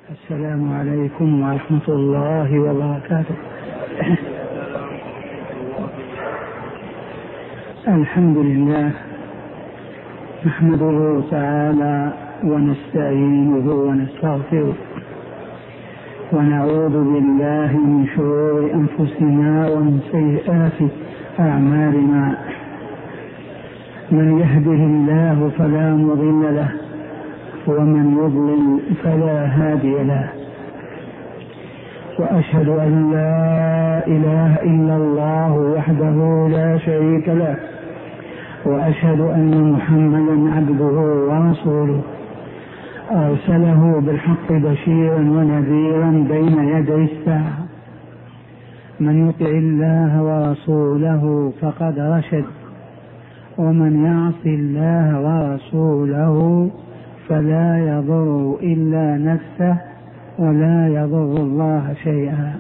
السلام عليكم ورحمة الله وبركاته. الحمد لله نحمده تعالى ونستعينه ونستغفره ونعوذ بالله من شرور أنفسنا ومن سيئات أعمالنا. من يهده الله فلا مضل له ومن يضلل فلا هادي له، وأشهد أن لا إله إلا الله وحده لا شريك له، وأشهد أن محمدا عبده ورسوله أرسله بالحق بشيرا ونذيرا بين يدي الساعة. من يطع الله ورسوله فقد رشد، ومن يعص الله ورسوله فلا يضر إلا نفسه ولا يضر الله شيئا.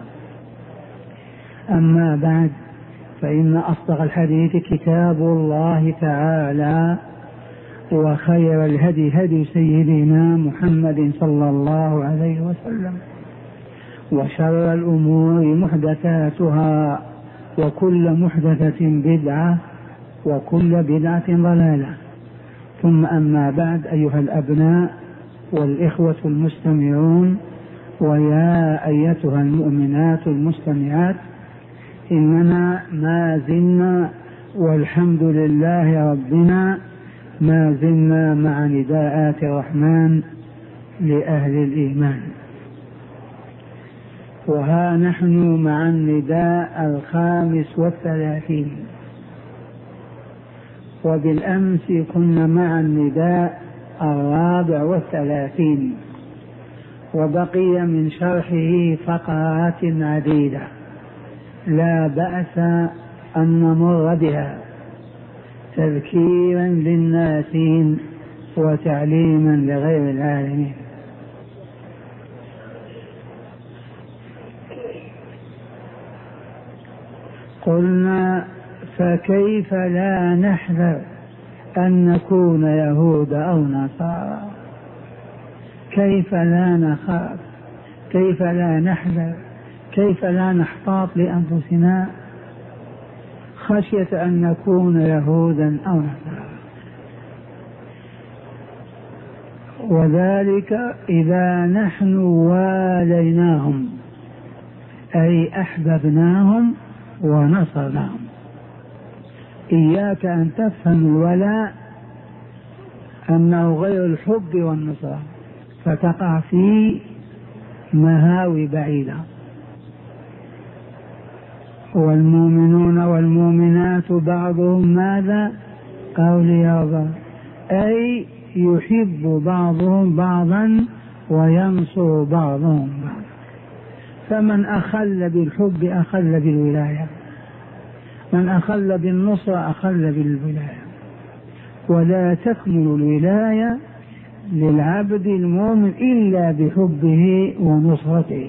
أما بعد، فإن أصدق الحديث كتاب الله تعالى، وخير الهدي هدي سيدنا محمد صلى الله عليه وسلم، وشر الأمور محدثاتها، وكل محدثة بدعة، وكل بدعة ضلالة. ثم أما بعد، أيها الأبناء والإخوة المستمعون، ويا أيتها المؤمنات المستمعات، إننا ما زلنا والحمد لله ربنا ما زلنا مع نداءات الرحمن لأهل الإيمان، وها نحن مع النداء 35، وبالأمس كنا مع النداء 34، وبقي من شرحه فقرات عديدة لا بأس أن نمر بها تذكيرا للناسين وتعليما لغير العالمين. قلنا: فكيف لا نحذر أن نكون يهود أو نصارى؟ كيف لا نخاف؟ كيف لا نحذر؟ كيف لا نحتاط لأنفسنا خشية أن نكون يهودا أو نصارى؟ وذلك إذا نحن واليناهم، أي أحببناهم ونصرناهم. إياك أن تفهم الولاء أنه غير الحب والنصرة، فتقع في مهاوي بعيدة. والمؤمنون والمؤمنات بعضهم ماذا؟ أولياء، أي يحب بعضهم بعضا وينصر بعضهم بعضا. فمن أخل بالحب أخل بالولاية، من أخل بالنصر أخل بالولاية. ولا تكمل الولاية للعبد المؤمن إلا بحبه ونصرته.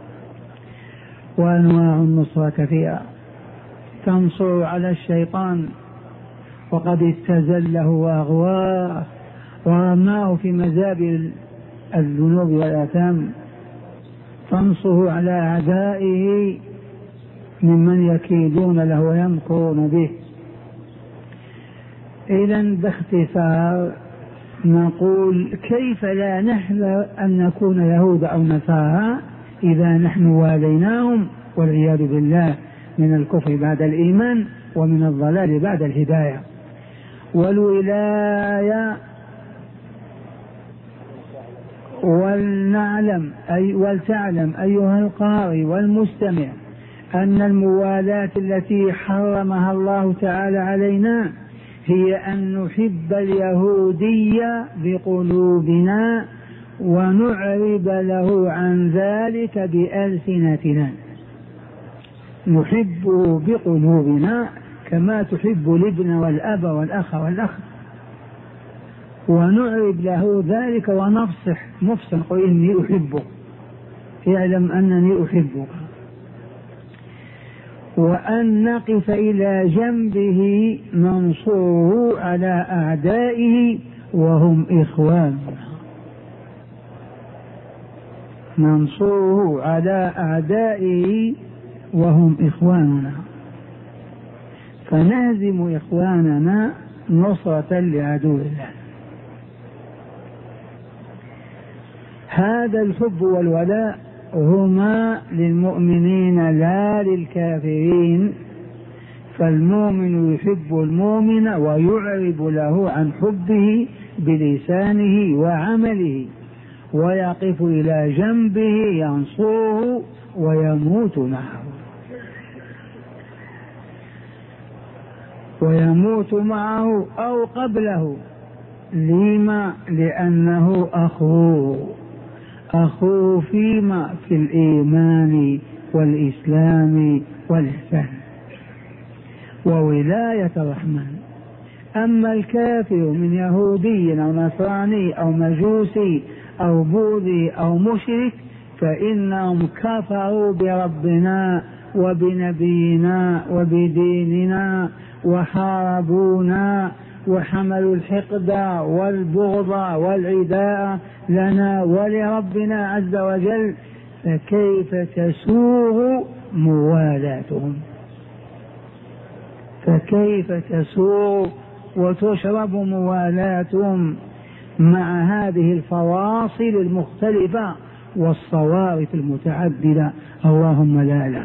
وأنواع النصرة كثيرة، تنصر على الشيطان وقد استزله وأغواه ورماه في مزابل الذنوب والآثام، تنصر على أعدائه ممن يكيدون له ويمكرون به. إذن باختصار نقول: كيف لا نحذر أن نكون يهود أو نصارى إذا نحن واليناهم، والعياذ بالله، من الكفر بعد الإيمان ومن الضلال بعد الهداية. والولاية، ولتعلم أيها القارئ والمستمع أن الموالاة التي حرمها الله تعالى علينا هي أن نحب اليهودي بقلوبنا ونعرب له عن ذلك بألسنتنا. نحبه بقلوبنا كما تحب الابن والأب والأخ والأخ، ونعرب له ذلك ونفصح نقول: إني أحبك، اعلم أنني أحبك. وأن نقف إلى جنبه ننصره على أعدائه وهم إخواننا. ننصره على أعدائه وهم إخواننا، فنهزم إخواننا نصرة لعدو الله. هذا الحب والولاء هما للمؤمنين لا للكافرين، فالمؤمن يحب المؤمن ويعرب له عن حبه بلسانه وعمله، ويقف إلى جنبه ينصره ويموت معه أو قبله. لما؟ لأنه أخوه فيما؟ في الإيمان والإسلام والإحسان وولاية الرحمن. أما الكافر من يهودي أو نصراني أو مجوسي أو بوذي أو مشرك فإنهم كفروا بربنا وبنبينا وبديننا وحاربونا وحملوا الحقد والبغض والعداء لنا ولربنا عز وجل، فكيف تسوغ موالاتهم؟ فكيف تسوغ وتشرب موالاتهم مع هذه الفواصل المختلفة والصوارف المتعددة؟ اللهم لا.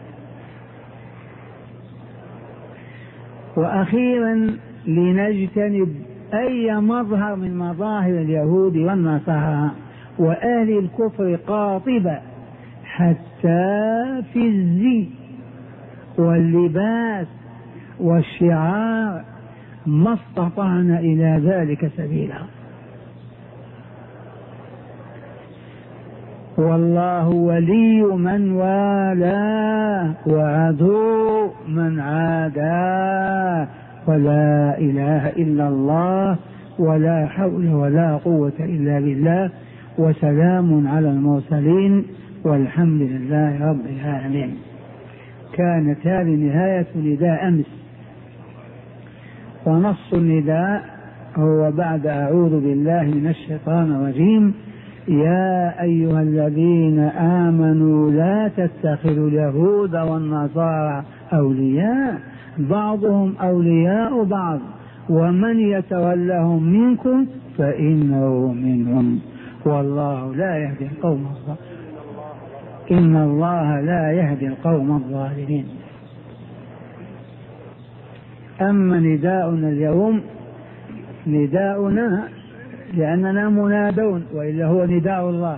وأخيرا لنجتنب أي مظهر من مظاهر اليهود والنصارى وأهل الكفر قاطبة، حتى في الزي واللباس والشعار ما استطعنا إلى ذلك سبيلا. والله ولي من والاه وعدو من عاداه، ولا إله إلا الله ولا حول ولا قوة إلا بالله، وسلام على المرسلين والحمد لله رب العالمين. كانت هذه نهاية نداء أمس، ونص النداء هو بعد أعوذ بالله من الشيطان الرجيم: يا أيها الذين آمنوا لا تتخذوا اليهود والنصارى أولياء بعضهم أولياء بعض ومن يتولهم منكم فإنه منهم والله لا يهدي القوم الظالمين. إن الله لا يهدي القوم الظالمين. أما نداؤنا اليوم نداؤنا لأننا منادون، وإلا هو نداء الله.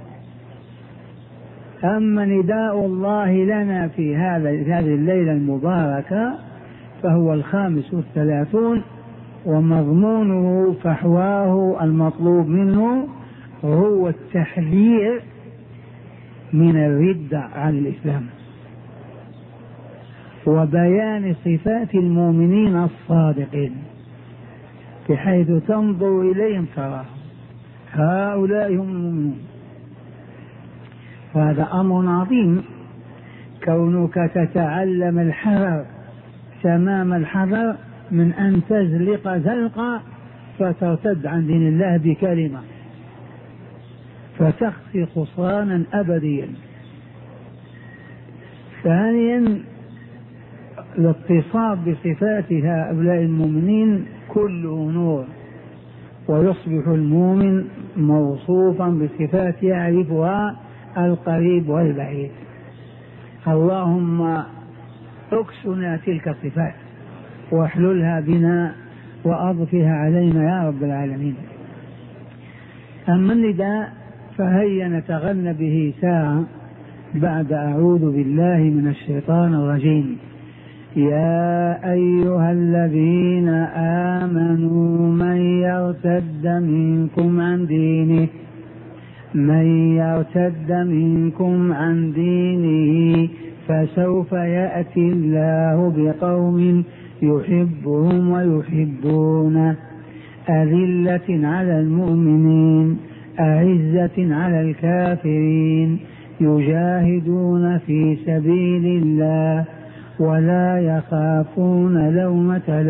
أما نداء الله لنا في هذه الليلة المباركة فهو 35، ومضمونه فحواه المطلوب منه هو التحذير من الردة عن الإسلام، وبيان صفات المؤمنين الصادقين بحيث تنظر إليهم تراهم هؤلاء هم المؤمنون. وهذا أمر عظيم، كونك تتعلم الحذر تمام الحذر من أن تزلق زلقة فترتد عن دين الله بكلمة فتخفي خسرانا أبديا. ثانيا الاتصاف بصفات هؤلاء المؤمنين كله نور، ويصبح المؤمن موصوفا بصفات يعرفها القريب والبعيد. اللهم اكسنا تلك الصفات واحللها بنا وأضفها علينا يا رب العالمين. أما النداء فهيا نتغنى به ساعة بعد أعوذ بالله من الشيطان الرجيم. يا أيها الذين آمنوا من يرتد منكم عن دينه فسوف يأتي الله بقوم يحبهم ويحبونه أذلة على المؤمنين أعزة على الكافرين يجاهدون في سبيل الله ولا يخافون لومة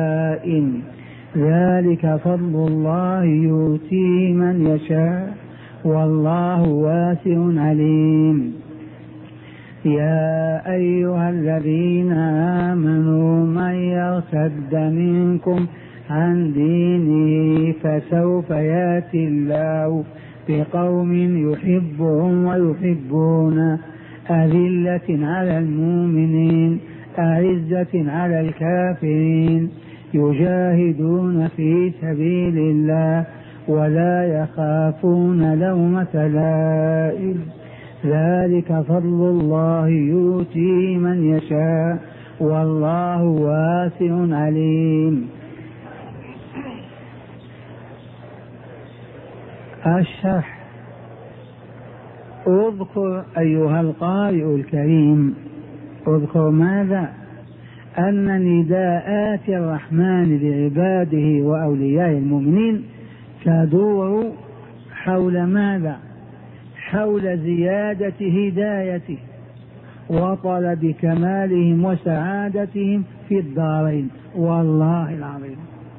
لائم ذلك فضل الله يؤتيه من يشاء والله واسع عليم. يا أيها الذين آمنوا من يرتد منكم عن دينه فسوف يأتي الله بقوم يحبهم ويحبون أذلة على المؤمنين أعزة على الكافرين يجاهدون في سبيل الله ولا يخافون لومة لائم ذلك فضل الله يؤتيه من يشاء والله واسع عليم. الشرح. اذكر أيها القارئ الكريم، اذكر ماذا؟ أن نداءات الرحمن لعباده وأولياء المؤمنين تدور حول ماذا؟ حول زيادة هدايته وطلب كمالهم وسعادتهم في الدارين. والله العظيم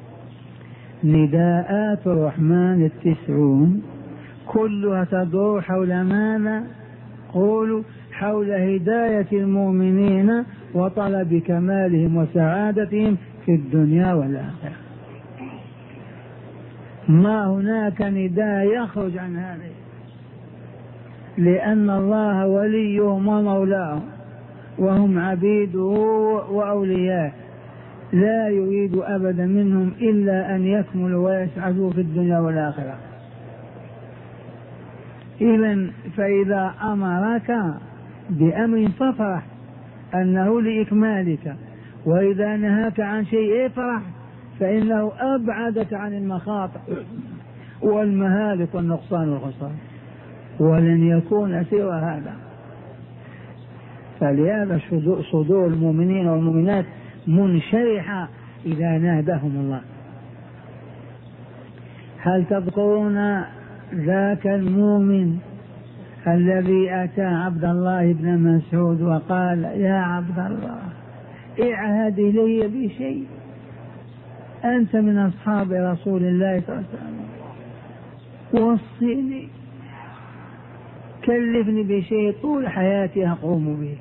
نداءات الرحمن 90 كلها تدور حول ماذا؟ قولوا حول هداية المؤمنين وطلب كمالهم وسعادتهم في الدنيا والآخرة. ما هناك نداء يخرج عن هذا، لأن الله وليهم ومولاهم وهم عبيده وأولياءه، لا يريد أبدا منهم إلا أن يكملوا ويسعدوا في الدنيا والآخرة. إذن فإذا أمرك بأمر فافرح أنه لإكمالك، وإذا نهاك عن شيء افرح فإنه أبعدك عن المخاطر والمهالك والنقصان والخسران، ولن يكون سوى هذا. فلهذا صدور المؤمنين والمؤمنات منشرحة إذا ناداهم الله. هل تذكرون ذاك المؤمن الذي أتى عبد الله بن مسعود وقال يا عبد الله اعهد إلي بشيء، أنت من أصحاب رسول الله صلى الله عليه وسلم، وصيني كلفني بشيء طول حياتي أقوم به.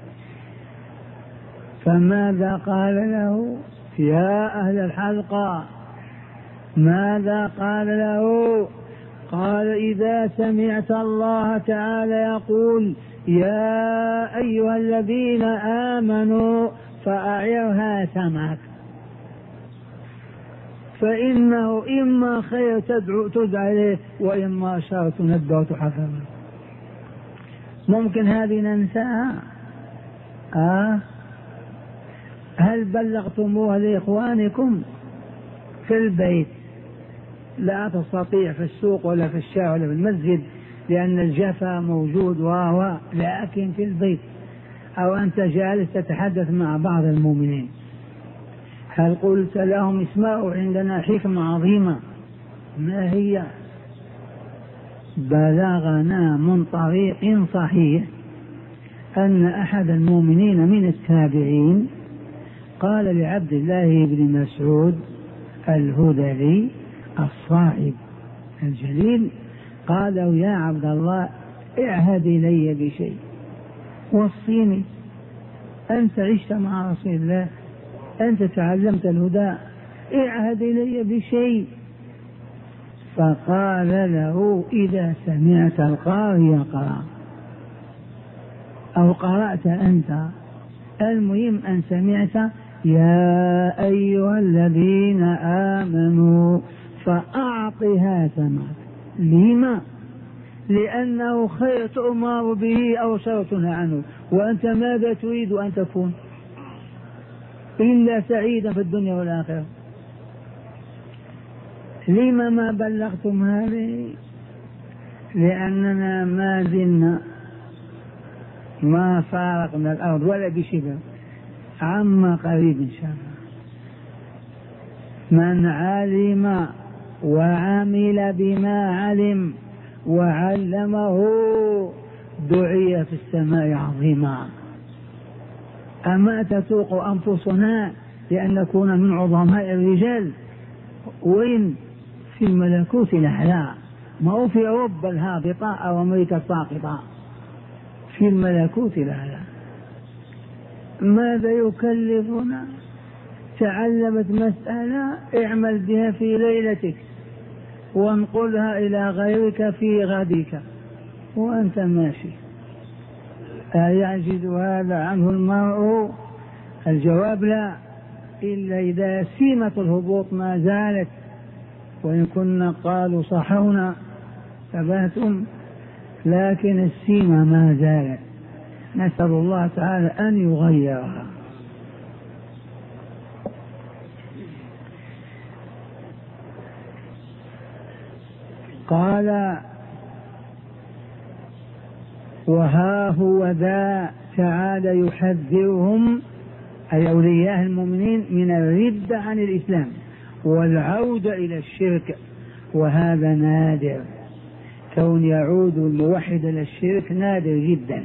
فماذا قال له يا أهل الحلقة؟ ماذا قال له؟ قال إذا سمعت الله تعالى يقول يا أيها الذين آمنوا فأعرها سمعك، فإنه إما خير تدعى إليه وإما شر تنبه وتحفظ. ممكن هذه ننساها؟ هل بلغتموها لإخوانكم في البيت؟ لا تستطيع في السوق ولا في الشارع ولا في المسجد لأن الجفا موجود لكن في البيت أو أنت جالس تتحدث مع بعض المؤمنين، هل قلت لهم اسمعوا عندنا حكمة عظيمة؟ ما هي؟ بلغنا من طريق صحيح أن أحد المؤمنين من التابعين قال لعبد الله بن مسعود الهذلي الصاحب الجليل، قالوا يا عبد الله اعهد إلي بشيء، وصيني، أنت عشت مع رسول الله، أنت تعلمت الهدى، اعهد إلي بشيء. فقال له إذا سمعت القارئ يقرأ أو قرأت أنت، المهم أن سمعت يا أيها الذين آمنوا فأعطها سمعك. لما؟ لأنه خير تؤمر به أو شر تنهى عنه، وأنت ماذا تريد أن تكون إلا سعيدا في الدنيا والآخرة؟ لما ما بلغتم هذه؟ لأننا ما زلنا ما فارقنا الأرض ولا بشبه، عما قريب إن شاء الله. من علم وعمل بما علم وعلمه دعي في السماء عظيما. أما تسوق أنفسنا لأن نكون من عظماء الرجال؟ وين؟ في الملكوت الأعلى، ما هو في أوروبا الهابطة أو أمريكا الساقطة، في الملكوت الأعلى. ماذا يكلفنا؟ تعلمت مسألة اعمل بها في ليلتك وانقلها إلى غيرك في غدك وأنت ماشي. أيعجز هذا عنه المرء؟ الجواب لا، إلا إذا سيمة الهبوط ما زالت، وإن كنا قالوا صحونا ثباتهم، لكن السيمة ما زالت، نسأل الله تعالى أن يغيرها. قال وها هو ذا تعالى يحذرهم أي أولياء المؤمنين من الردة عن الإسلام والعودة إلى الشرك، وهذا نادر، كون يعود الموحد إلى الشرك نادر جدا.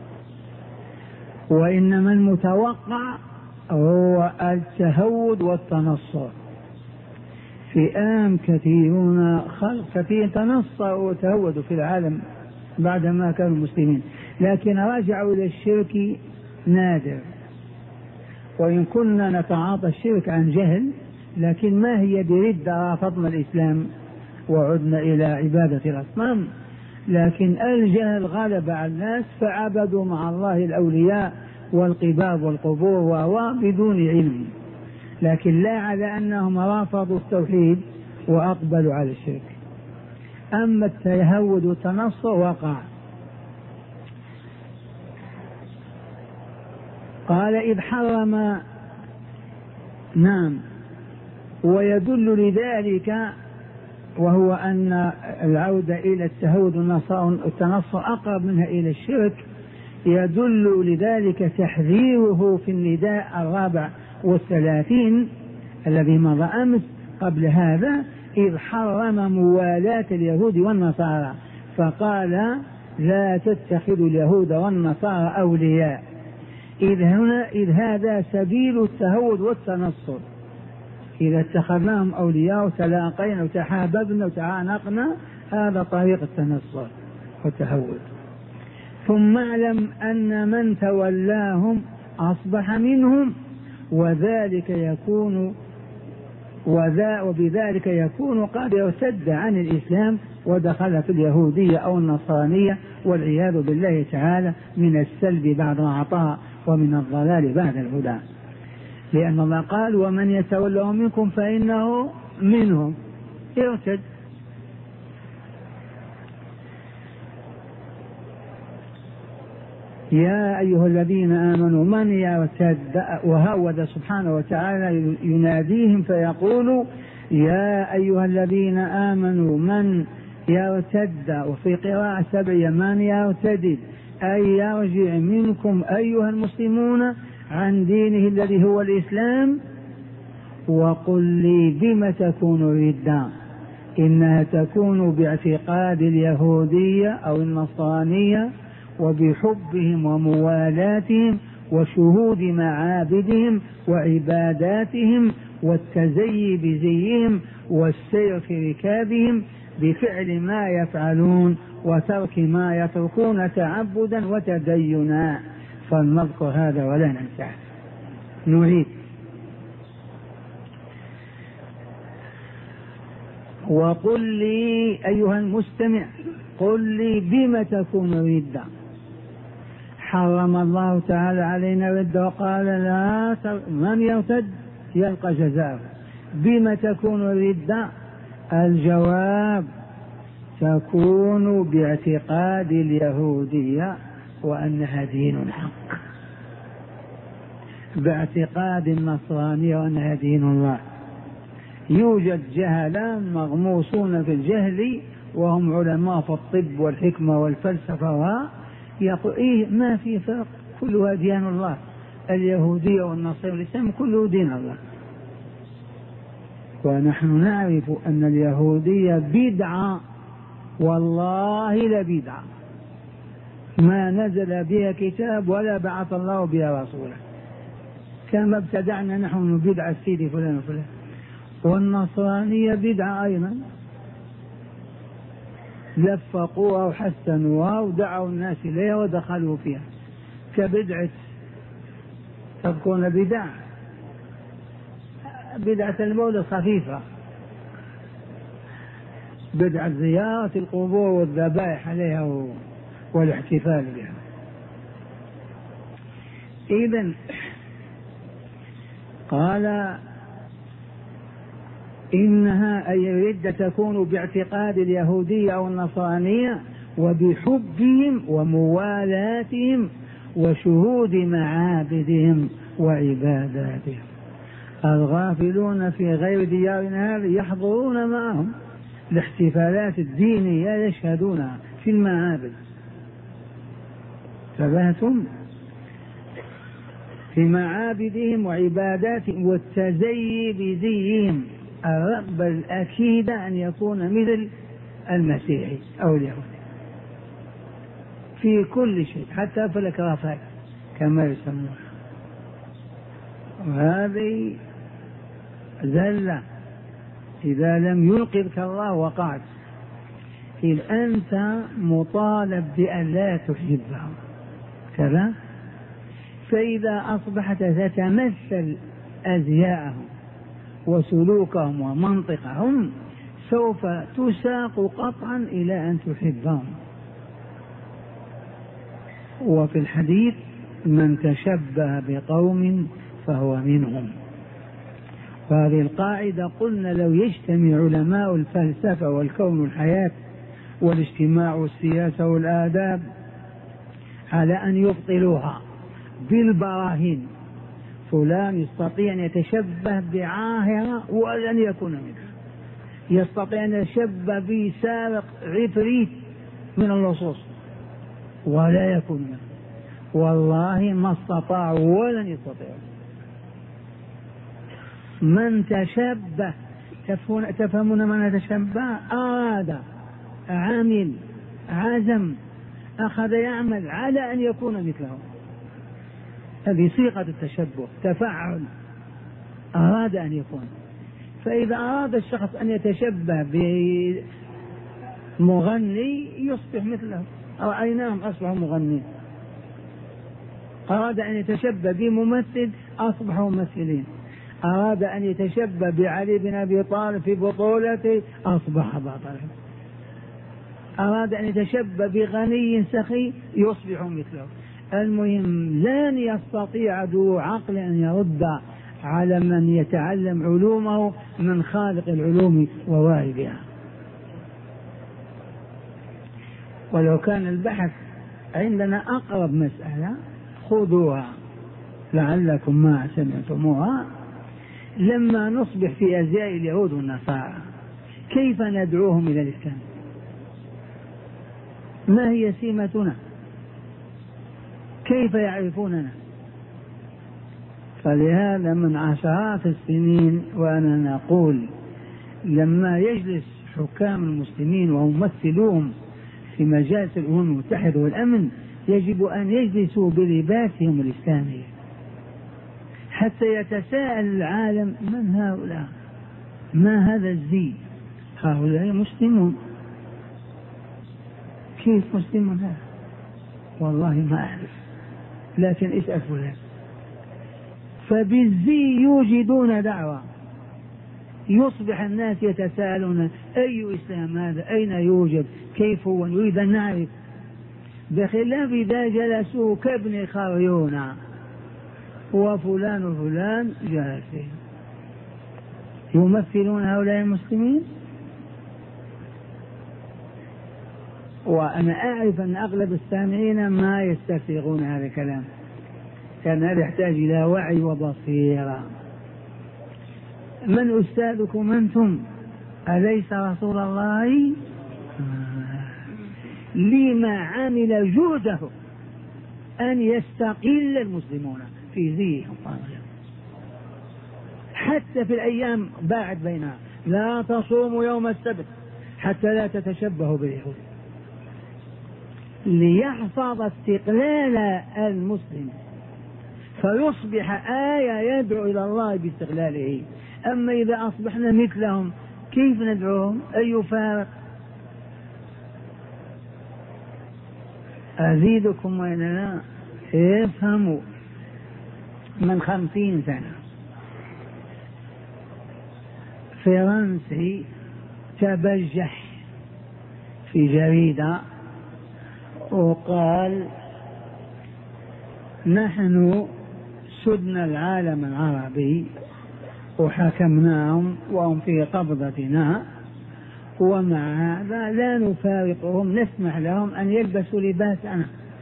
وإنما المتوقع هو التهود والتنصر. فئام كثيرون خلق كثير تنصروا وتهودوا في العالم بعدما كانوا مسلمين، لكن رجعوا إلى الشرك نادر. وإن كنا نتعاطى الشرك عن جهل، لكن ما هي بردة رفضنا الإسلام وعدنا إلى عبادة الأصنام، لكن الجهل غلب على الناس فعبدوا مع الله الأولياء والقباب والقبور بدون علم، لكن لا على أنهم رافضوا التوحيد وأقبلوا على الشرك. أما التهود والتنصر وقع. قال إذ حرم، نعم، ويدل لذلك وهو أن العودة إلى التهود والتنصر أقرب منها إلى الشرك، يدل لذلك تحذيره في النداء 34 الذي مضى أمس قبل هذا، إذ حرم موالاة اليهود والنصارى، فقال لا تتخذوا اليهود والنصارى أولياء، إذ هذا سبيل التهود والتنصر. إذا اتخذناهم أولياء وتلاقينا وتحاببنا وتعانقنا، هذا طريق التنصر والتهود. ثم اعلم أن من تولاهم أصبح منهم، وبذلك يكون قد ارتد عن الإسلام ودخل في اليهودية أو النصرانية، والعياذ بالله تعالى من السلب بعد العطاء ومن الضلال بعد الهدى، لأن الله قال ومن يتولهم منكم فإنه منهم، ارتد. يا أيها الذين آمنوا من يرتد، وهود سبحانه وتعالى يناديهم فيقول يا أيها الذين آمنوا من يرتد، وفي قراءة 7 من يرتد أي يرجع منكم أيها المسلمون عن دينه الذي هو الإسلام. وقل لي بم تكون ردة، إنها تكون باعتقاد اليهودية أو النصرانية وبحبهم وموالاتهم وشهود معابدهم وعباداتهم والتزيي بزيهم والسير في ركابهم بفعل ما يفعلون وترك ما يتركون تعبدا وتدينا. فلنذكر هذا ولا ننساه. نريد وقل لي أيها المستمع، قل لي بم تكون ردة. حرم الله تعالى علينا الردة وقال لا من يرتد يلقى جزاءه. بم تكون الردة؟ الجواب تكون باعتقاد اليهودية وأنها دين حق، باعتقاد النصرانية وأنها دين الله. يوجد جهلان مغموسون في الجهل وهم علماء في الطب والحكمة والفلسفة، يقول إيه ما في فرق، كلها دين الله، اليهودية والنصرانية والإسلام كله دين الله. ونحن نعرف أن اليهودية بدعة، والله لبدعة ما نزل بها كتاب ولا بعث الله بها رسولا، كما ابتدعنا نحن من بدعة سيدي فلان وفلان. والنصرانية بدعة أيضا، لفقوها وحسنوها ودعوا الناس إليها ودخلوا فيها كبدعة، تذكرون بدعة المولد خفيفة، بدعة زيارة القبور والذبائح عليها والاحتفال بها. إذن قال إنها أي يريد تكون باعتقاد اليهودية أو النصرانية وبحبهم وموالاتهم وشهود معابدهم وعباداتهم. الغافلون في غير ديارنا هذه يحضرون معهم الاحتفالات الدينية، يشهدونها في المعابد. فبهتم في معابدهم وعباداتهم والتزيي بزيهم. الرغبة الأكيدة أن يكون مثل المسيحي أو اليهودي في كل شيء، حتى في الإكرافات كما يسمونها. وهذه زلة إذا لم ينقذك الله وقعت. إذ أنت مطالب بأن لا تحبهم كذا، فإذا أصبحت تتمثل أزياءهم وسلوكهم ومنطقهم سوف تساق قطعا إلى أن تحبهم. وفي الحديث من تشبه بقوم فهو منهم. وهذه القاعدة قلنا لو يجتمع علماء الفلسفة والكون والحياة والاجتماع والسياسة والآداب على أن يبطلوها بالبراهين، فلان يستطيع أن يتشبه بعاهرة ولن يكون منها، يستطيع أن يتشبه بسارق عفريت من اللصوص ولا يكون منه، والله ما استطاعوا ولن يستطيعوا. من تشبه، تفهمون من تشبه؟ أراد، عمل، عزم، أخذ يعمل على أن يكون مثله. هذه صيغة التشبه، تفعل، أراد أن يكون. فإذا أراد الشخص أن يتشبه بمغني يصبح مثله، رأيناهم أصبحوا مغنين. أراد أن يتشبه بممثل أصبحوا ممثلين. أراد أن يتشبه بعلي بن أبي طالب في بطولته أصبح بطلا. أراد أن يتشبه بغني سخي يصبح مثله. المهم لن يستطيع ذو عقل أن يرد على من يتعلم علومه من خالق العلوم وواهبها. ولو كان البحث عندنا أقرب مسألة خذوها لعلكم ما سمعتموها. لما نصبح في أزياء اليهود والنصارى كيف ندعوهم إلى الإسلام؟ ما هي سمتنا؟ كيف يعرفوننا؟ فلهذا من عشرات السنين وأنا نقول لما يجلس حكام المسلمين وممثلوهم في مجالس الأمم المتحدة والأمن يجب أن يجلسوا بلباسهم الإسلامي حتى يتساءل العالم من هؤلاء؟ ما هذا الزي؟ هؤلاء مسلمون. كيف مسلمون هذا؟ والله ما أعرف، لكن اسأل فلان. فبالزي يوجدون دعوة، يصبح الناس يتساءلون أي إسلام هذا؟ أين يوجد؟ كيف هو؟ نريد أن نعرف. بخلاف إذا جلسوا كابن خريون وفلان وفلان جالسين يمثلون هؤلاء المسلمين. وأنا أعرف أن أغلب السامعين ما يستفيغون هذا الكلام، كان هذا يحتاج إلى وعي وبصيرة. من أستاذكم أنتم؟ أليس رسول الله؟ لما عمل جهده أن يستقل المسلمون في زيهم حتى في الأيام باعد بينها. لا تصوموا يوم السبت حتى لا تتشبهوا باليهود، ليحفظ استقلال المسلم فيصبح آية يدعو إلى الله باستقلاله. أما إذا أصبحنا مثلهم كيف ندعوهم؟ أي فارق؟ أزيدكم وإلا لا؟ افهموا. من 50 سنة فرنسي تبجح في جريدة وقال: نحن سدنا العالم العربي وحكمناهم وهم في قبضتنا، ومع هذا لا نفارقهم، نسمح لهم أن يلبسوا لباسنا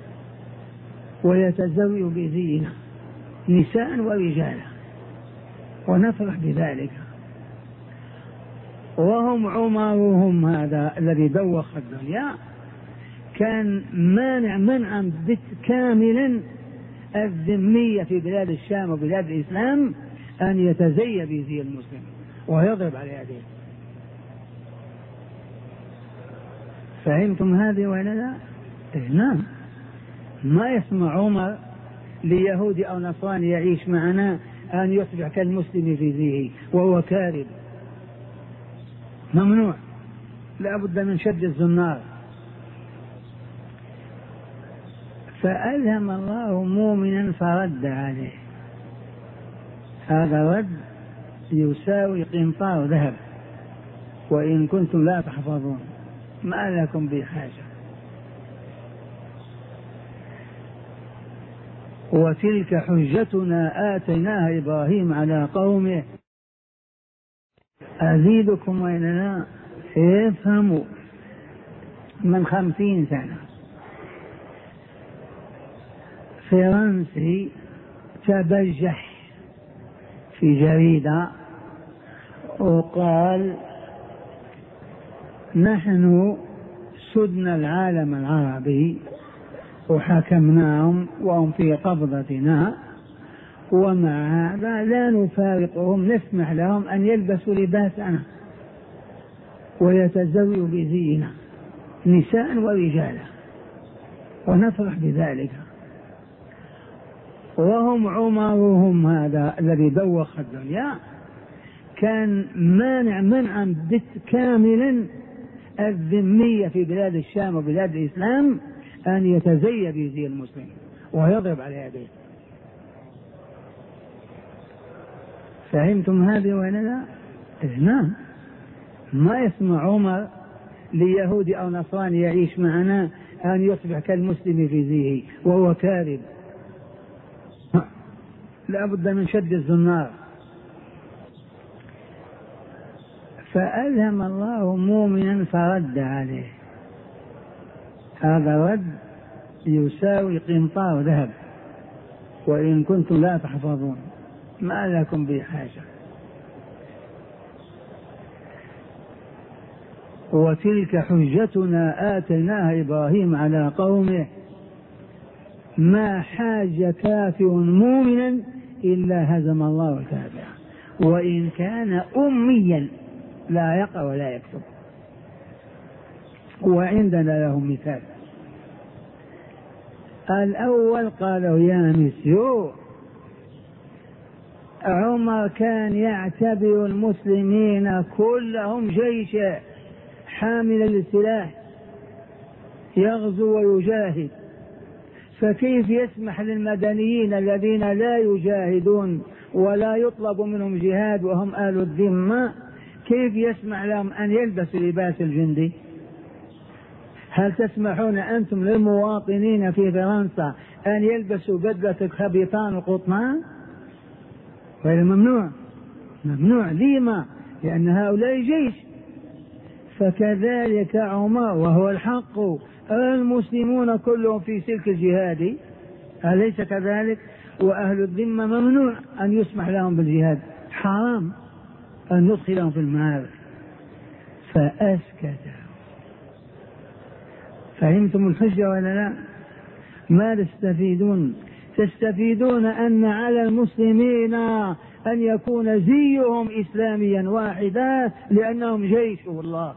ويتزوجوا بزينا نساء ورجالا، ونفرح بذلك. وهم عمرهم هذا الذي دوخ الدنيا كان مانع منعا كاملا الذمية في بلاد الشام وبلاد الإسلام أن يتزي بزي المسلم ويضرب على يديه. فهمتم هذه ولا لا؟ نعم. ما يسمع عمر ليهودي أو نصراني يعيش معنا أن يصبح كالمسلم في زيه وهو كاذب، ممنوع، لا بد من شد الزنار. فألهم الله مؤمنا فرد عليه، هذا رد يساوي قنطار ذهب، وإن كنتم لا تحفظون ما لكم بحاجة. وتلك حجتنا آتيناها إبراهيم على قومه. أزيدكم وإلا لا؟ افهموا. من 50 سنة فرنسي تبجح في جريدة وقال: نحن سدنا العالم العربي وحكمناهم وهم في قبضتنا، ومع هذا لا نفارقهم، نسمح لهم أن يلبسوا لباسنا ويتزوجوا بزينا نساء ورجالا، ونفرح بذلك. وهم عمرهم هذا الذي دوخ الدنيا كان مانع منعا كاملا الذمية في بلاد الشام وبلاد الإسلام أن يتزي بزي المسلم ويضرب على يديه. فهمتم هذه ولا لا؟ نعم. ما يسمع عمر ليهودي أو نصراني يعيش معنا أن يصبح كالمسلم في زيه وهو كاذب، لا بد من شد الزنار. فألهم الله مؤمنا فرد عليه، هذا رد يساوي قنطار ذهب، وإن كنتم لا تحفظون ما لكم بحاجة. وتلك حجتنا آتيناها إبراهيم على قومه ما حاج كافر مؤمنا إلا هزم الله كافرا وإن كان أميا لا يقرأ ولا يكتب. وعندنا لهم مثال. الأول قالوا: يا مسيو، عمر كان يعتبر المسلمين كلهم جيشا حاملا للسلاح يغزو ويجاهد، فكيف يسمح للمدنيين الذين لا يجاهدون ولا يطلب منهم جهاد وهم أهل الذمة، كيف يسمح لهم أن يلبسوا لباس الجندي؟ هل تسمحون أنتم للمواطنين في فرنسا أن يلبسوا بدلة الخبيطان والقطنان؟ غير ممنوع. ممنوع. لما؟ لأن هؤلاء جيش. فكذلك عمر وهو الحق، المسلمون كلهم في سلك الجهاد، أليس كذلك؟ وأهل الذمة ممنوع أن يسمح لهم بالجهاد، حرام أن ندخلهم في المعارك. فأسكت. فهمتم الحجة ولا لا؟ ما تستفيدون؟ تستفيدون أن على المسلمين أن يكون زيهم إسلاميا واحدا لأنهم جيش الله.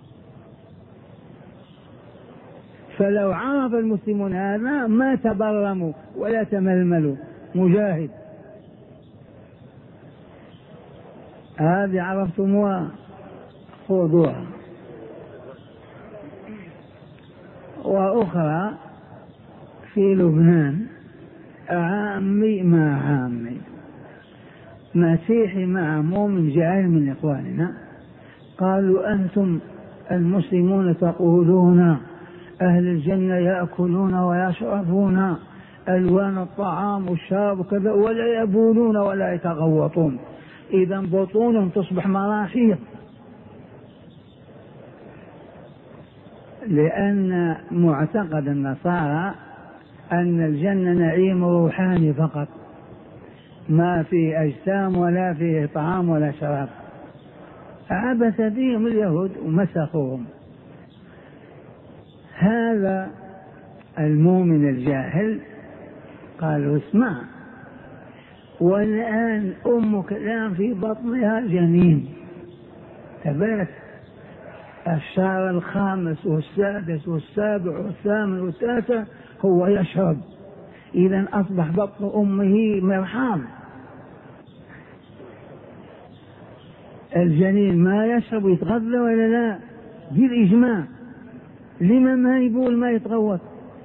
فلو عرف المسلمون هذا ما تبرموا ولا تململوا. مجاهد هذه عرفتموها، خذوها. وأخرى في لبنان عامي مع عامي، مسيحي مع مؤمن جاهل من إخواننا، قالوا أنتم المسلمون تقولون أهل الجنة يأكلون ويشربون ألوان الطعام والشراب وكذا ولا يبولون ولا يتغوطون، إذا بطونهم تصبح مراحيض، لأن معتقد النصارى أن الجنة نعيم روحاني فقط، ما في أجسام ولا في طعام ولا شراب. عبث بهم اليهود ومسخوهم. هذا المؤمن الجاهل قالوا اسمع، والآن أمك الآن في بطنها جنين، تبارك الشهر الخامس والسادس والسابع والثامن والتاسع هو يشرب، إذا أصبح بطن أمه مرحاض. الجنين ما يشرب يتغذى ولا لا؟ بالإجماع. لما ما يبول ما يتغوط؟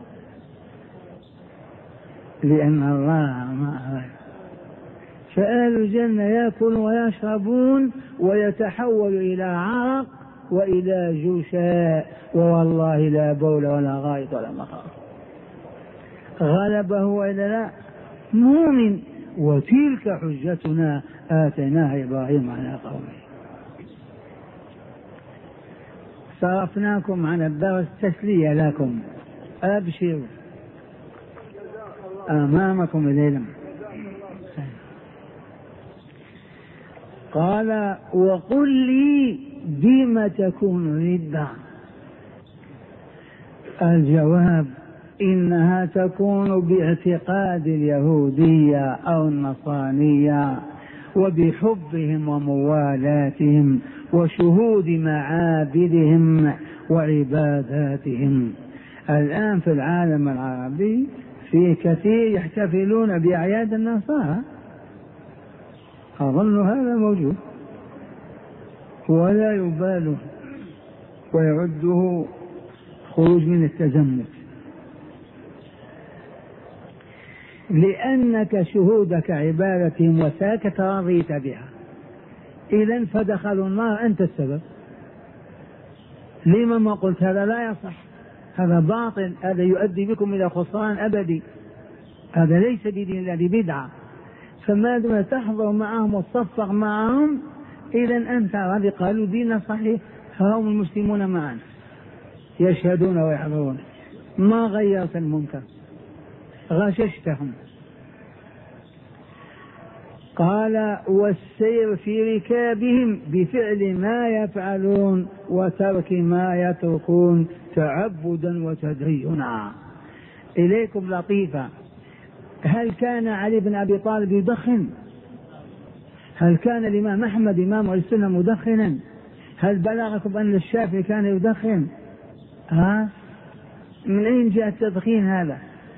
لأن الله ما أراد. فأهل الجنة يأكلون ويشربون ويتحول إلى عرق وإلى جشاء، ووالله لا بول ولا غائط ولا مخاط. غلبه وإلا لا؟ مؤمن. وتلك حجتنا آتيناها إبراهيم على قومه. صرفناكم عن الدرس تسلية لكم، أبشروا أمامكم العلم. قال وقل لي بما تكون ردة. الجواب إنها تكون باعتقاد اليهودية أو النصرانية وبحبهم وموالاتهم وشهود معابدهم وعباداتهم. الآن في العالم العربي في كثير يحتفلون بأعياد النصارى، أظن هذا موجود، ولا يبالون ويعده خروج من التزمت، لأنك شهودك عبادتهم وساكت رضيت بها، إذن فدخلوا النار أنت السبب. لما ما قلت هذا لا يصح، هذا باطل، هذا يؤدي بكم إلى خسران أبدي، هذا ليس بدين الله، بدعة. فما دام تحضر معهم وتصفق معهم إذن أنت راضي. قالوا دين صحيح، هم المسلمون معا يشهدون ويحضرون، ما غيرت المنكر، غششتهم. قال والسير في ركابهم بفعل ما يفعلون وترك ما يتركون تعبدا وتدينا. إليكم لطيفة، هل كان علي بن أبي طالب يدخن؟ هل كان الإمام أحمد إمام أهل السنة مدخنا؟ هل بلغكم أن الشافعي كان يدخن؟ من أين جاء التدخين هذا؟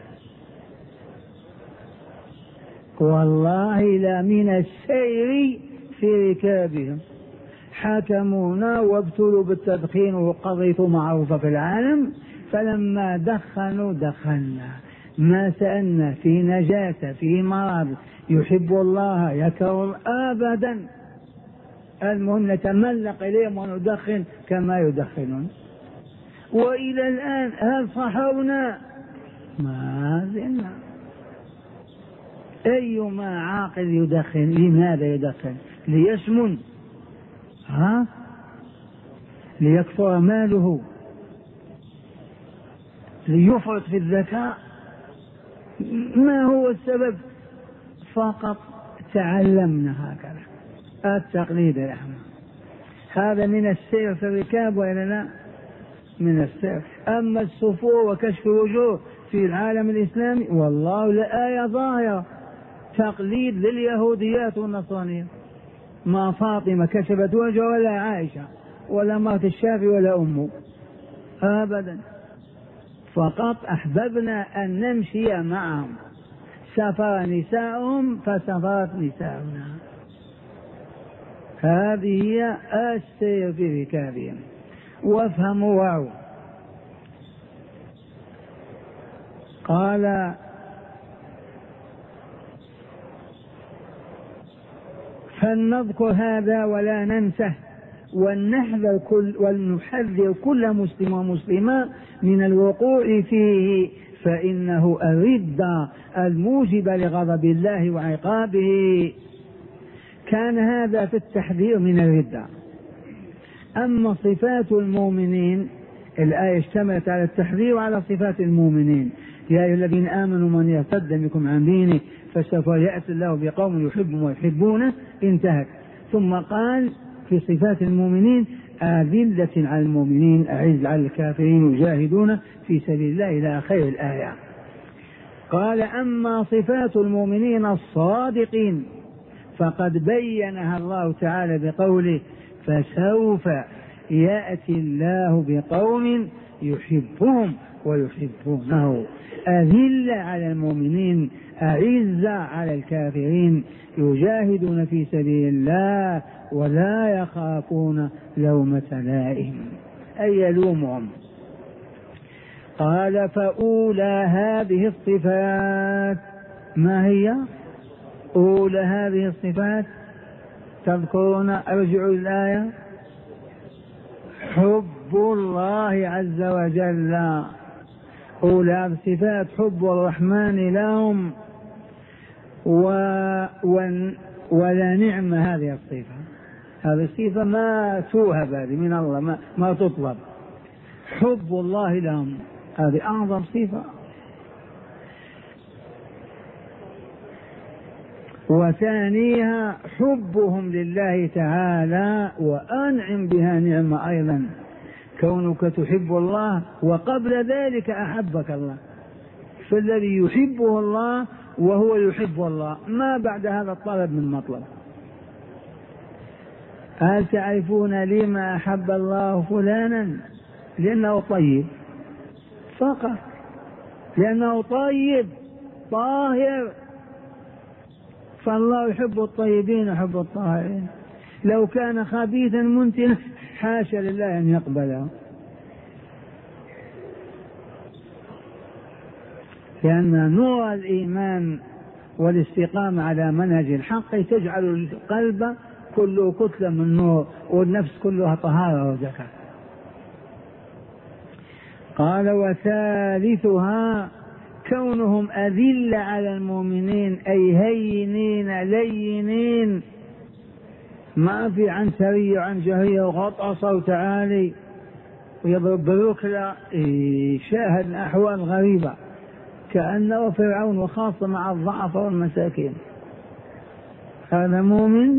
والله لا من السير في ركابهم. حكمونا وابتلوا بالتدخين وقضية معروفة في العالم، فلما دخنوا دخلنا، ما سألنا في نجاسة في مرض يحب الله يكره أبدا، المهم نتملق إليهم وندخن كما يدخنون. وإلى الآن هل صحونا؟ ما زلنا. أيما عاقل يدخن لماذا يدخن؟ ليسمن، ليكثر ماله، ليفرط في الذكاء، ما هو السبب؟ فقط تعلمنا هكذا التقليد يا أحمد. هذا من السير في الركاب وإلا لا؟ من السير. أما السفور وكشف الوجوه في العالم الإسلامي والله لآية ظاهرة، تقليد لليهوديات والنصرانية. ما فاطمة كشفت وجهها ولا عائشة ولا مرت الشافعي ولا أمه أبدا، فقط أحببنا أن نمشي معهم، سافر نساؤهم فسافرت نساؤنا. هذه هي السير في ركابهم. وافهموا واو، قال فلنذكر هذا ولا ننسه ولنحذر كل مسلم ومسلمة من الوقوع فيه، فإنه الردة الموجبة لغضب الله وعقابه. كان هذا في التحذير من الردة. أما صفات المؤمنين، الآية اشتملت على التحذير وعلى صفات المؤمنين. يا أيها الذين آمنوا من يرتد منكم عن دينه فسوف يأتي الله بقوم يحبهم ويحبونه، انتهت. ثم قال في صفات المؤمنين أذلة على المؤمنين أعز على الكافرين يجاهدون في سبيل الله إلى آخر الآية. قال أما صفات المؤمنين الصادقين فقد بينها الله تعالى بقوله فسوف يأتي الله بقوم يحبهم ويحبونه، أذلة على المؤمنين أعزة على الكافرين يجاهدون في سبيل الله ولا يخافون لومة لائم أي يلومهم. قال فأولى هذه الصفات، ما هي أولى هذه الصفات؟ تذكرون؟ ارجعوا الآية. حب الله عز وجل. أولى الصفات حب الرحمن لهم ولا نعم هذه الصفة. هذه الصفة ما توهب، هذه من الله ما تطلب. حب الله لهم هذه أعظم صفة. وثانيها حبهم لله تعالى، وأنعم بها نعمة أيضا، كونك تحب الله وقبل ذلك أحبك الله، فالذي يحبه الله وهو يحب الله، ما بعد هذا الطلب من مطلب. هل تعرفون لما أحب الله فلانا؟ لأنه طيب فقط، لأنه طيب طاهر، فالله يحب الطيبين يحب الطاهرين. لو كان خبيثا منتنا حاشا لله أن يقبله، لأن نور الإيمان والاستقامة على منهج الحق تجعل القلب كله كتلة من نور والنفس كلها طهارة وزكاة. قال وثالثها كونهم أذل على المؤمنين أي هينين لينين، ما في عنترية وعنجهية وغطى صوت عالي ويضرب بركلة، شاهد الأحوال غريبة كأنه فرعون، وخاصة مع الضعف والمساكين. هذا مؤمن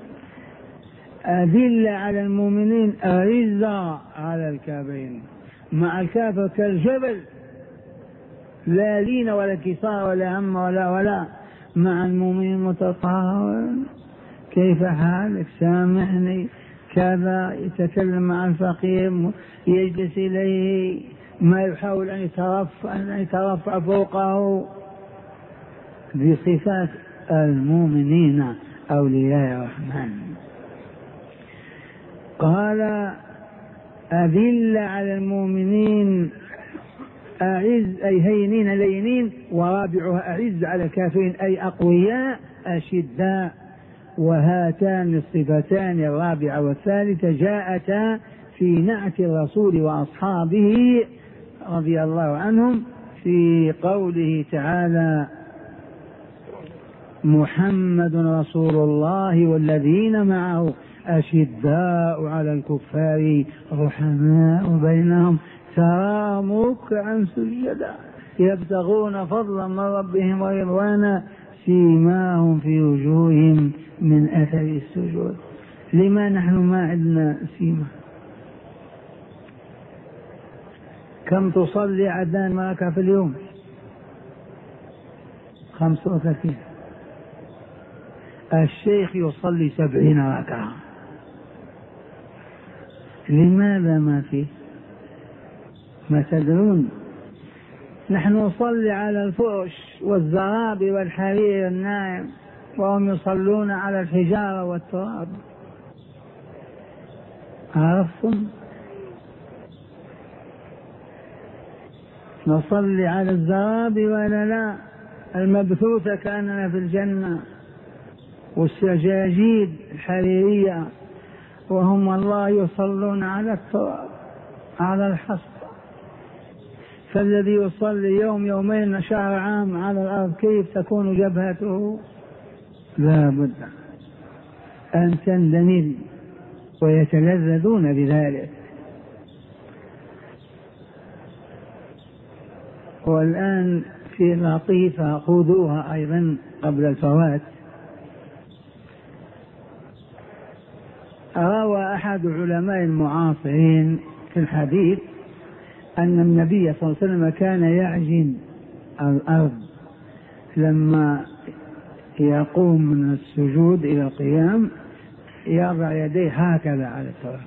أذل على المؤمنين أعزة على الكافرين، مع الكافر كالجبل لا لين ولا كسار ولا هم ولا مع المؤمن متطهر. كيف حالك؟ سامحني كذا، يتكلم مع الفقير يجلس إليه، ما يحاول أن يترفع فوقه. بصفات المؤمنين أولياء الرحمن. قال أذل على المؤمنين أعز أي هينين لينين، ورابعها أعز على الكافرين أي أقوياء أشداء. وهاتان الصفتان الرابعة والثالثة جاءتا في نعت الرسول وأصحابه رضي الله عنهم في قوله تعالى محمد رسول الله والذين معه أشداء على الكفار رحماء بينهم تراهم ركعا سجدا يبتغون فضلا من ربهم ورضوانا سيماهم في وجوههم من أثر السجود. لما نحن ما عندنا سيما؟ كم تصلي عدنان معك في اليوم؟ 35. الشيخ يصلي 70 ركعة. لماذا ما فيه؟ ما تدرون؟ نحن نصلي على الفرش والزراب والحرير الناعم، وهم يصلون على الحجارة والتراب. عرفتم؟ نصلي على الزراب ولا لا؟ المبثوثة كأننا في الجنة، والسجاجيد الحريرية، وهم الله يصلون على التراب على الحصى. فالذي يصلي يوم يومين شهر عام على الأرض كيف تكون جبهته؟ لا بد أن تندمل، ويتلذذون بذلك. والآن في لطيفة خذوها أيضا قبل الفوات. روى أحد علماء المعاصرين في الحديث أن النبي صلى الله عليه وسلم كان يعجن الأرض لما يقوم من السجود إلى القيام، يضع يديه هكذا على التراب.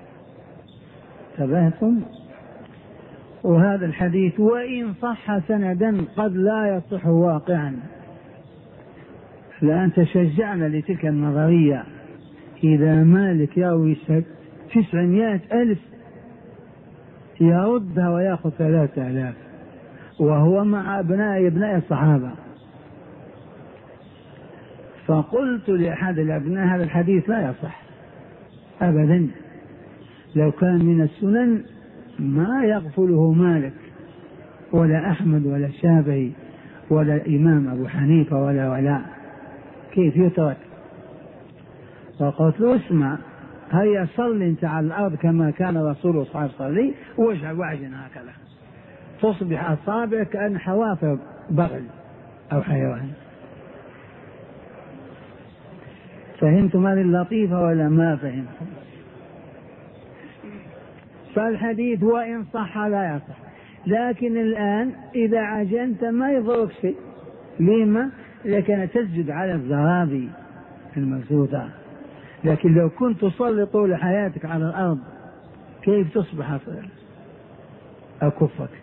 تبهتم؟ وهذا الحديث وإن صح سندا قد لا يصح واقعا، لأن تشجعنا لتلك النظرية. إذا مالك يروي 900,000 يردها ويأخذ 3000 وهو مع أبناء الصحابة. فقلت لأحد الأبناء هذا الحديث لا يصح أبدا، لو كان من السنن ما يغفله مالك ولا أحمد ولا الشافعي ولا الإمام أبو حنيفة ولا كيف يترك؟ فقلت له اسمع، هيا صل انت على الأرض كما كان رسول صلى الله عليه وسلم واجعل واعجن هكذا تصبح أصابعك كأن حوافر بغل أو حيوان. فهمتم هذه اللطيفة ولا ما فهمتم؟ فالحديث وإن صح لا يصح، لكن الآن إذا عجنت ما يضرك شيء. لما؟ لكن تسجد على الزرابي المبثوثة. لكن لو كنت تصلي طول حياتك على الأرض كيف تصبح أكفك؟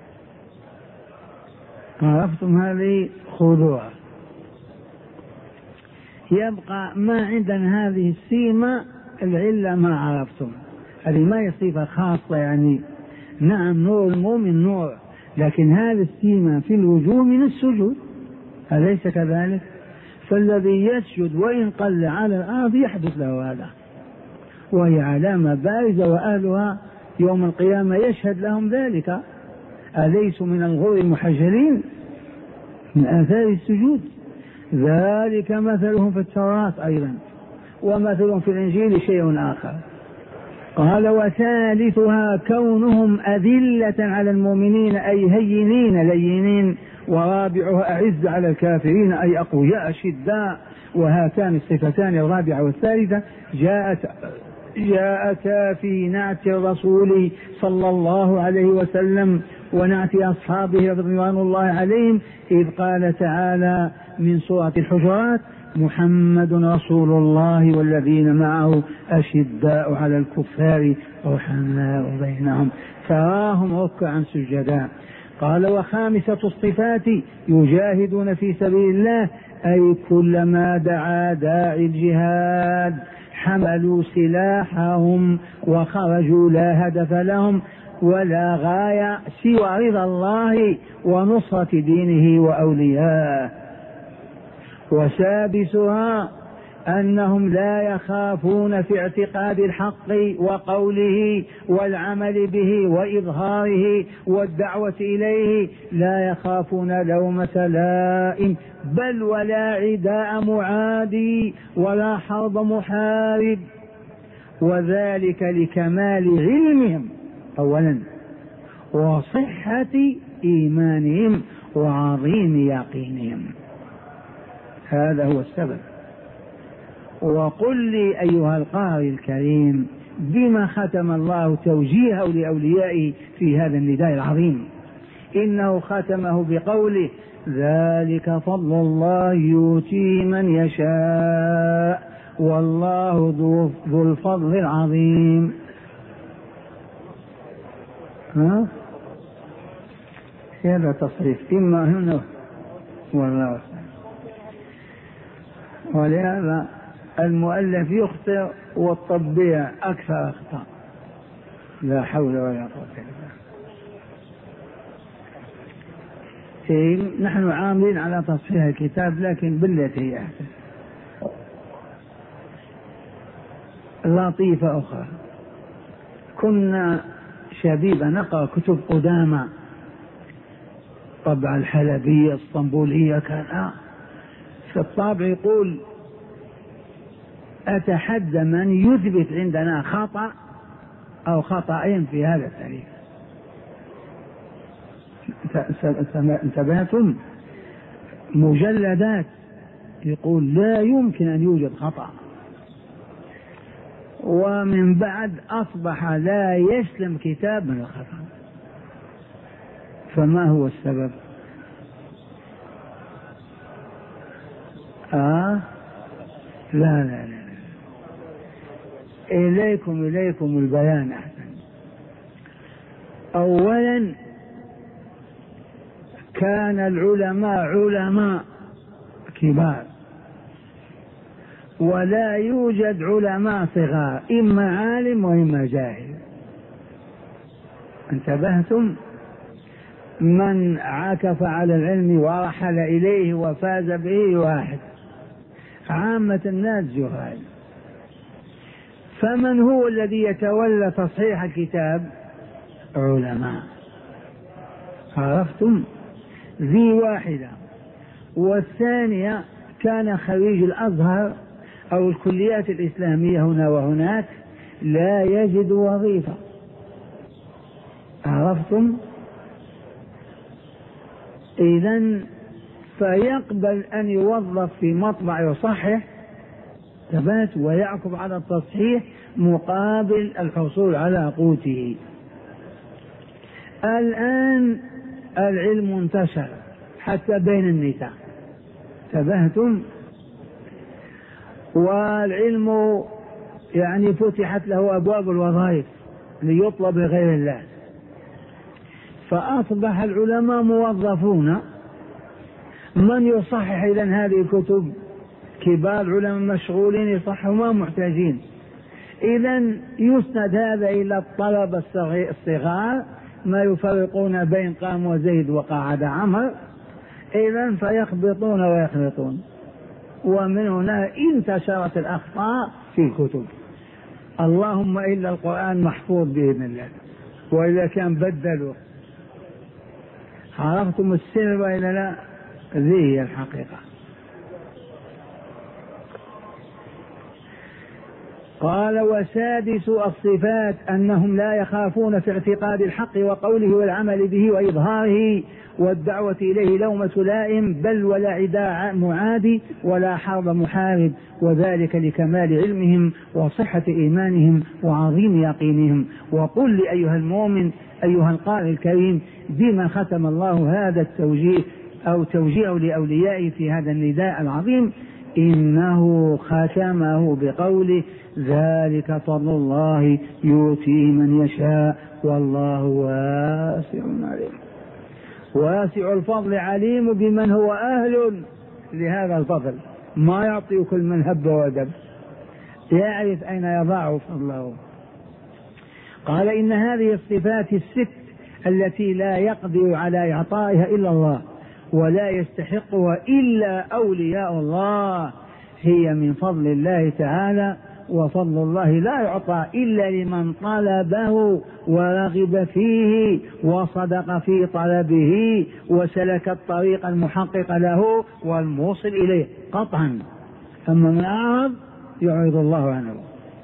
عرفتم هذه؟ خذوها. يبقى ما عندنا هذه السيمة، العلة ما عرفتم. هذه ما هي صفة خاصة يعني. نعم نور المؤمن نور، لكن هذه السيمة في الوجوه من السجود، أليس كذلك؟ فالذي يسجد وإن قل على الأرض يحدث له هذا، وهي علامة بارزة، وأهلها يوم القيامة يشهد لهم ذلك. أليسوا من الغر المحجلين من آثار السجود؟ ذلك مثلهم في التوراة أيضا، ومثلهم في الإنجيل شيء آخر. قال وثالثها كونهم أذلة على المؤمنين أي هينين لينين، ورابعها أعز على الكافرين أي أقوياء شداء. وهاتان الصفتان الرابعة والثالثة جاءتا في نعت الرسول صلى الله عليه وسلم ونعت أصحابه رضوان الله عليهم، إذ قال تعالى من سورة الحجرات محمد رسول الله والذين معه أشداء على الكفار رحماء بينهم تراهم ركعا سجدا. قال وخامسة الصفات يجاهدون في سبيل الله أي كلما دعا داعي الجهاد حملوا سلاحهم وخرجوا لا هدف لهم ولا غاية سوى رضا الله ونصرة دينه وأوليائه. وسادسها أنهم لا يخافون في اعتقاد الحق وقوله والعمل به وإظهاره والدعوة إليه، لا يخافون لومة لائم بل ولا عداء معادي ولا حرب محارب، وذلك لكمال علمهم أولا وصحة إيمانهم وعظيم يقينهم. هذا هو السبب. وقل لي أيها القارئ الكريم بما ختم الله توجيهه لأوليائه في هذا النداء العظيم؟ إنه ختمه بقوله ذلك فضل الله يؤتيه من يشاء والله ذو الفضل العظيم. هذا تصريف إما هنا ولا، ولهذا المؤلف يخطئ والطبيع أكثر أخطاء. لا حول ولا قوة إلا بالله. شيء، نحن عاملين على تصحيح الكتاب لكن بالتي هي أحسن. لطيفة أخرى، كنا شبيبة نقرأ كتب قدامى، طبع الحلبية الاسطنبولية كذا، في الطابع يقول: أتحدى من يثبت عندنا خطأ أو خطأين في هذا التاريخ. انتبهتم؟ مجلدات يقول لا يمكن أن يوجد خطأ، ومن بعد أصبح لا يسلم كتاب من الخطأ. فما هو السبب؟ لا إليكم البيان أحسن. أولا كان العلماء علماء كبار، ولا يوجد علماء صغار، إما عالم وإما جاهل. انتبهتم؟ من عكف على العلم ورحل إليه وفاز به واحد، عامة الناس جهال. فمن هو الذي يتولى تصحيح الكتاب؟ علماء. عرفتم؟ ذي واحدة. والثانية كان خريج الأزهر أو الكليات الإسلامية هنا وهناك لا يجد وظيفة. عرفتم؟ إذن فيقبل أن يوظف في مطبع يصحح ثبات ويعقب على التصحيح مقابل الحصول على قوته. الآن العلم انتشر حتى بين النساء، انتبهتم؟ والعلم يعني فتحت له أبواب الوظائف ليطلب غير الله، فأصبح العلماء موظفون. من يصحح إذن هذه الكتب؟ كبار علماء مشغولين يصححوا، ما محتاجين. إذن يسند هذا إلى الطلبة الصغار، ما يفرقون بين قام وزيد وقعد عمر. إذن فيخبطون ويخلطون، ومن هنا انتشرت الأخطاء في الكتب. اللهم إلا القرآن محفوظ بإذن الله، وإذا كان بدلوا. عرفتم السر وإلا لا؟ ذي هي الحقيقة. قال: وسادس الصفات أنهم لا يخافون في اعتقاد الحق وقوله والعمل به وإظهاره والدعوة إليه لومة لائم، بل ولا عداء معادي ولا حرب محارب، وذلك لكمال علمهم وصحة إيمانهم وعظيم يقينهم. وقل لي أيها المؤمن أيها القارئ الكريم بما ختم الله هذا التوجيه أو توجيه لأوليائه في هذا النداء العظيم. إنه ختمه بقوله: ذلك فضل الله يؤتيه من يشاء والله واسع عليم. واسع الفضل عليم بمن هو أهل لهذا الفضل، ما يعطي كل من هب ودب، يعرف أين يضع فضله. قال: إن هذه الصفات الست التي لا يقدر على إعطائها إلا الله ولا يستحقها إلا أولياء الله هي من فضل الله تعالى، وفضل الله لا يعطى إلا لمن طلبه ورغب فيه وصدق في طلبه وسلك الطريق المحقق له والموصل إليه قطعا. أما من أعرض يعرض الله عنه.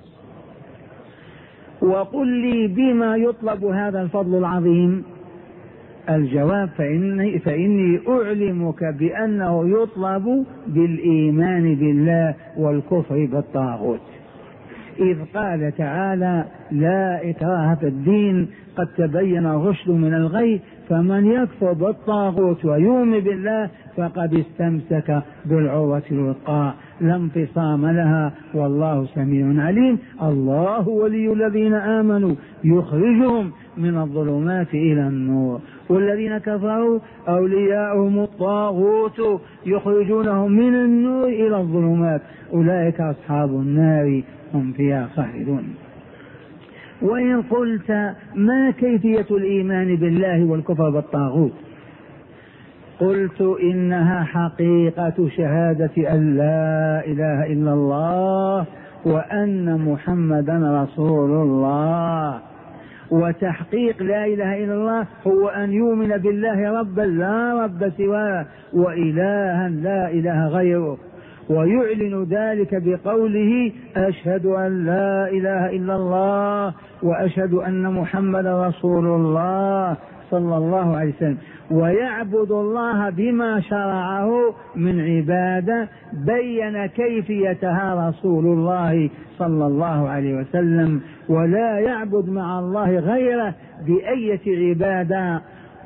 وقل لي بما يطلب هذا الفضل العظيم؟ الجواب: فإني أعلمك بأنه يطلب بالإيمان بالله والكفر بالطاغوت، إذ قال تعالى: لا إكراه في الدين قد تبين الرشد من الغي، فمن يكفر بالطاغوت ويؤمن بالله فقد استمسك بالعروة الوثقى لا انفصام لها والله سميع عليم. الله ولي الذين آمنوا يخرجهم من الظلمات إلى النور، والذين كفروا أولياؤهم الطاغوت يخرجونهم من النور إلى الظلمات أولئك أصحاب النار هم فيها خالدون. وإن قلت: ما كيفية الإيمان بالله والكفر بالطاغوت؟ قلت إنها حقيقة شهادة أن لا إله إلا الله وأن محمدا رسول الله. وتحقيق لا إله إلا الله هو أن يؤمن بالله ربا لا رب سواه وإلها لا إله غيره، ويعلن ذلك بقوله أشهد أن لا إله إلا الله وأشهد أن محمدا رسول الله صلى الله عليه وسلم، ويعبد الله بما شرعه من عبادة بين كيفيتها رسول الله صلى الله عليه وسلم، ولا يعبد مع الله غيره بأية عبادة،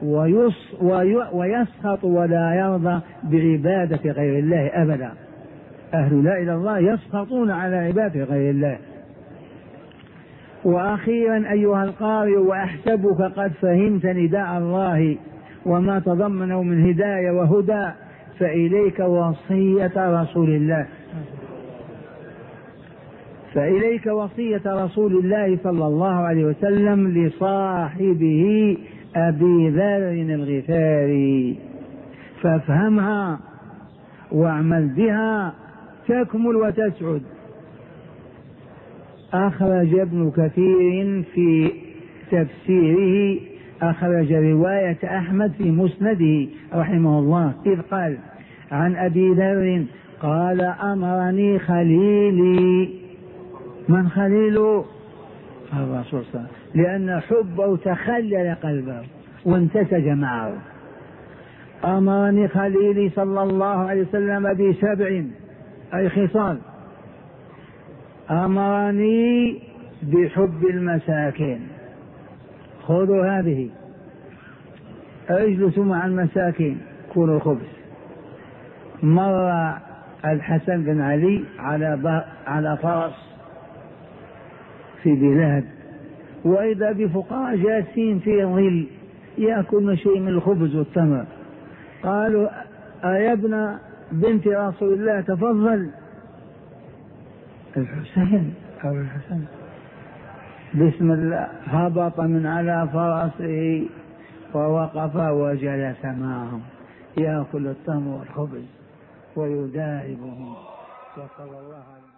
ويسخط ولا يرضى بعبادة غير الله أبدا. أهل لا إله إلا الله يسخطون على عبادة غير الله. وأخيرا أيها القارئ، وأحسبك قد فهمت نداء الله وما تضمنه من هداية وهدى، فإليك وصية رسول الله صلى الله عليه وسلم لصاحبه أبي ذر الغفاري، فافهمها واعمل بها تكمل وتسعد. أخرج ابن كثير في تفسيره، أخرج رواية أحمد في مسنده رحمه الله، إذ قال عن أبي ذر قال أمرني خليلي. من خليله؟ الرسول صلى الله عليه وسلم، لأن حبه تخلل قلبه وانتسج معه. أمرني خليلي صلى الله عليه وسلم ب7 أي خصال. أمرني بحب المساكين، خذوا هذه، اجلسوا مع المساكين كلوا الخبز. مر الحسن بن علي على فرس في بلاد، وإذا بفقراء جالسين في ظل يأكلون شيء من الخبز والتمر، قالوا أيا ابن بنت رسول الله تفضل. الحسين أو الحسن بسم الله هبط من على فرسه ووقف وجلس معهم يأكل التمر والخبز ويداعبهم، وصلى الله عليه وسلم.